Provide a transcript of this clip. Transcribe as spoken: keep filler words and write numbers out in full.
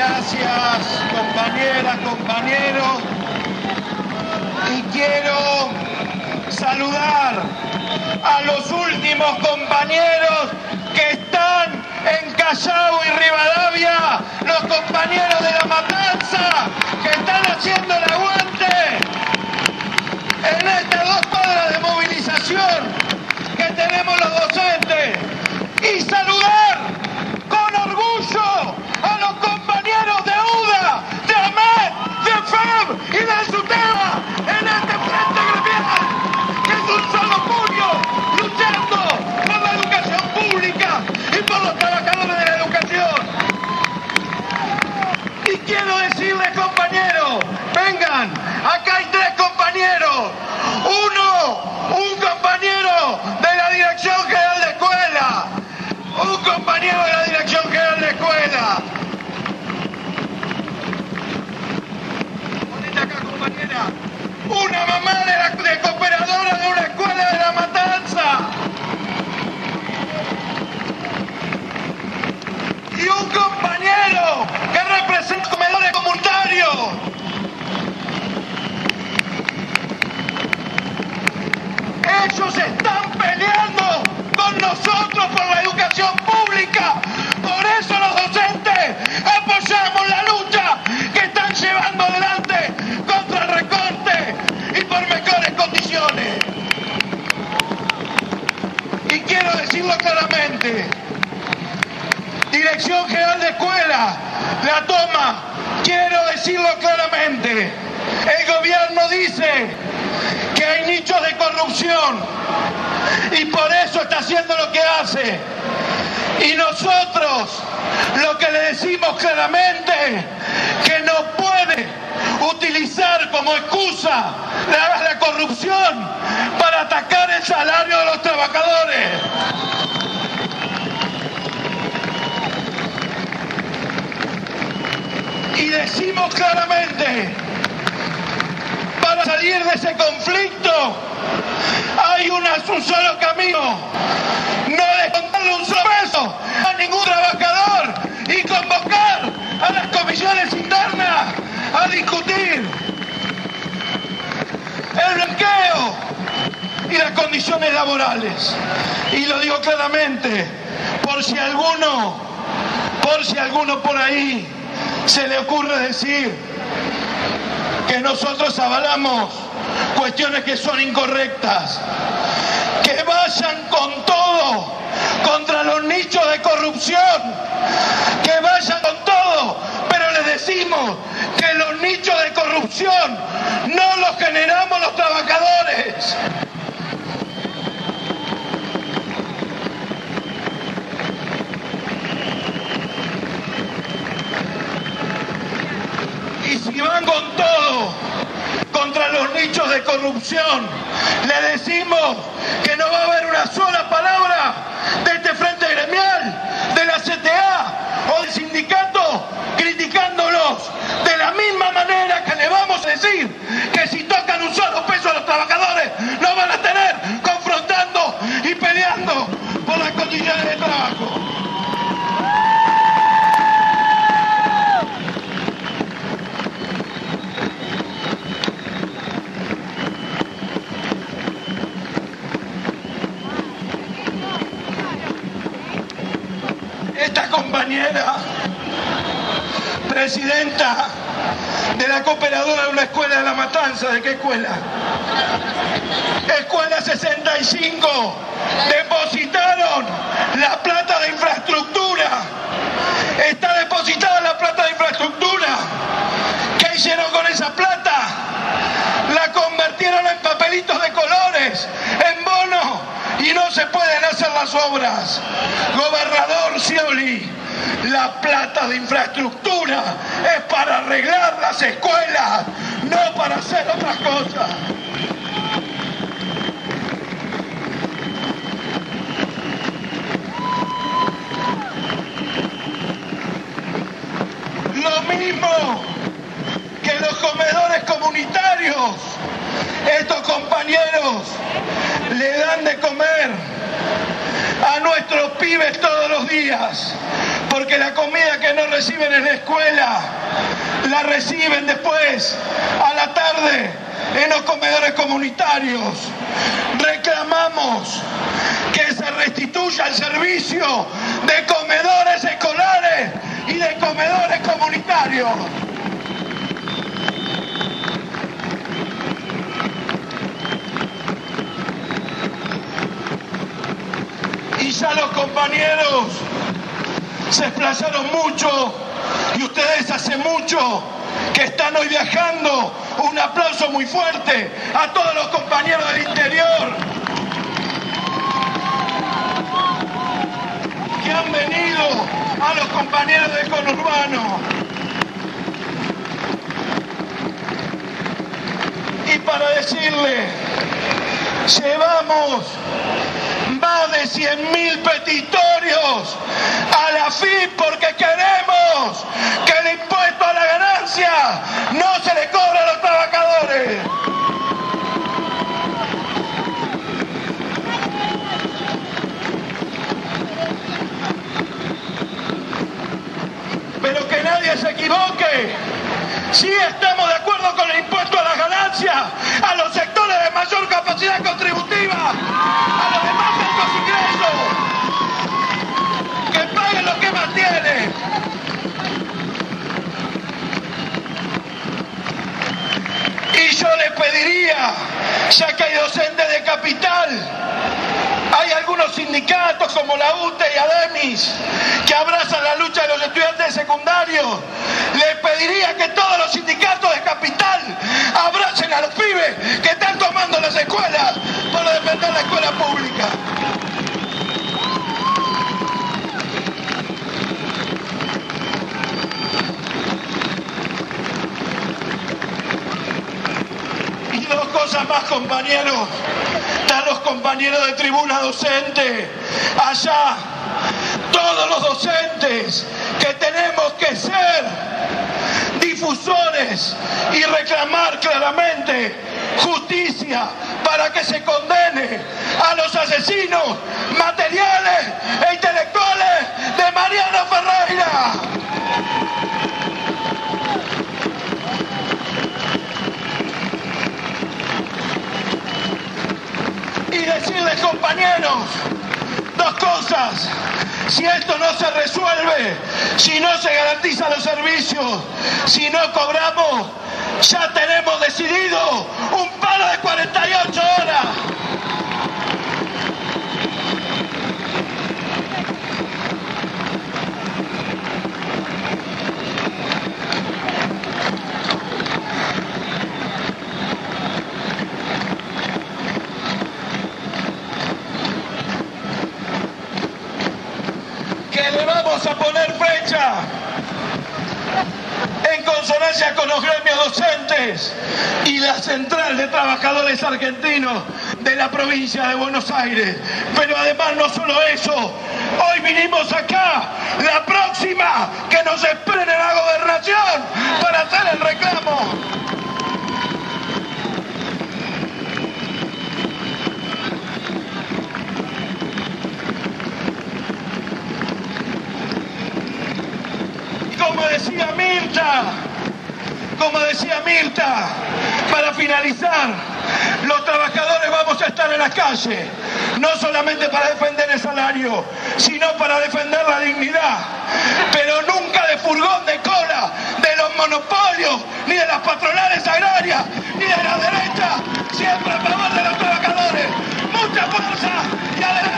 Gracias, compañeras, compañeros. Y quiero saludar a los últimos compañeros que están en Callao y Rivadavia, los compañeros de La Matanza, que están haciendo el aguante en estas dos cuadras de movilización que tenemos los docentes. Y saludar con orgullo a los compañeros de U D A, de AMET, de F E B y de SUTEBA en este frente gremial, que es un solo puño luchando por la educación pública y por los trabajadores de la educación. Y quiero decirles, compañeros, vengan, acá hay tres compañeros. Uno, un compañero de la Dirección General de Escuela. Un compañero de la Dirección General de Escuela. Ponete acá, compañera. Una mamá de, la, de cooperadora de una escuela de La Matanza. Y un compañero que representa comedores comunitarios. Ellos están peleando con nosotros por la educación pública. Por eso los docentes apoyamos la lucha que están llevando adelante contra el recorte y por mejores condiciones. Y quiero decirlo claramente, Dirección General de Escuela la toma, quiero decirlo claramente, el gobierno dice que hay nichos de corrupción y por eso está haciendo lo que hace. Y nosotros lo que le decimos claramente, que no puede utilizar como excusa la, la corrupción para atacar el salario de los trabajadores. Y decimos claramente, para salir de ese conflicto hay una, un solo camino, no descontarle un solo peso a ningún trabajador y convocar a las comisiones internas a discutir el blanqueo y las condiciones laborales. Y lo digo claramente, por si alguno, por si alguno por ahí se le ocurre decir que nosotros avalamos cuestiones que son incorrectas, que vayan con todo contra los nichos de corrupción, que vayan con todo, pero les decimos que los nichos de corrupción no los generamos los trabajadores. Y si van con todo contra los nichos de corrupción, le decimos que no va a haber una sola palabra de este frente gremial, de la C T A o del sindicato criticándolos, de la misma manera que le vamos a decir que si tocan un solo peso a los trabajadores no van a tener confrontando y peleando por las condiciones de trabajo. Esta compañera, presidenta de la cooperadora de una escuela de La Matanza, ¿de qué escuela? Escuela sesenta y cinco, depositaron la plata de infraestructura. Está depositada la plata de infraestructura. ¿Qué hicieron con esa plata? La convirtieron en papelitos de colores, en bonos, y no se pueden hacer las obras. Gobernador Scioli, la plata de infraestructura es para arreglar las escuelas, no para hacer otras cosas. Lo mismo que los comedores comunitarios, estos compañeros le dan de comer a nuestros pibes todos los días, porque la comida que no reciben en la escuela la reciben después a la tarde en los comedores comunitarios. Reclamamos que se restituya el servicio de comedores escolares y de comedores comunitarios. Y ya los compañeros se explayaron mucho y ustedes hace mucho que están hoy viajando. Un aplauso muy fuerte a todos los compañeros del interior que han venido, a los compañeros del conurbano. Y para decirle, llevamos más de cien mil petitorios a la F I P porque queremos que el impuesto a la ganancia no se le cobre a los trabajadores. Pero que nadie se equivoque. Sí estamos de acuerdo con el impuesto a la ganancia, a los sectores de mayor capacidad contributiva, a los de más altos ingresos, que paguen lo que más tienen. Y yo les pediría, ya que hay docentes de capital, hay algunos sindicatos como la U T E y ADEMIS que abrazan la lucha de los estudiantes secundarios. Les pediría que todos los sindicatos de capital abracen a los pibes que están tomando las escuelas por defender la escuela pública. Y dos cosas más, compañeros. Están los compañeros de tribuna docente allá, todos los docentes que tenemos que ser difusores y reclamar claramente justicia para que se condene a los asesinos materiales e intelectuales de Mariano Ferreira. Y decirles, compañeros, dos cosas. Si esto no se resuelve, si no se garantizan los servicios, si no cobramos, ya tenemos decidido un paro de cuarenta y ocho horas. A poner fecha en consonancia con los gremios docentes y la Central de Trabajadores Argentinos de la provincia de Buenos Aires. Pero además no solo eso, hoy vinimos acá, la próxima que nos esperen en la gobernación para hacer el reclamo. Como decía Mirta, como decía Mirta, para finalizar, los trabajadores vamos a estar en la calle, no solamente para defender el salario, sino para defender la dignidad, pero nunca de furgón de cola, de los monopolios, ni de las patronales agrarias, ni de la derecha, siempre a favor de los trabajadores. Mucha fuerza y adelante.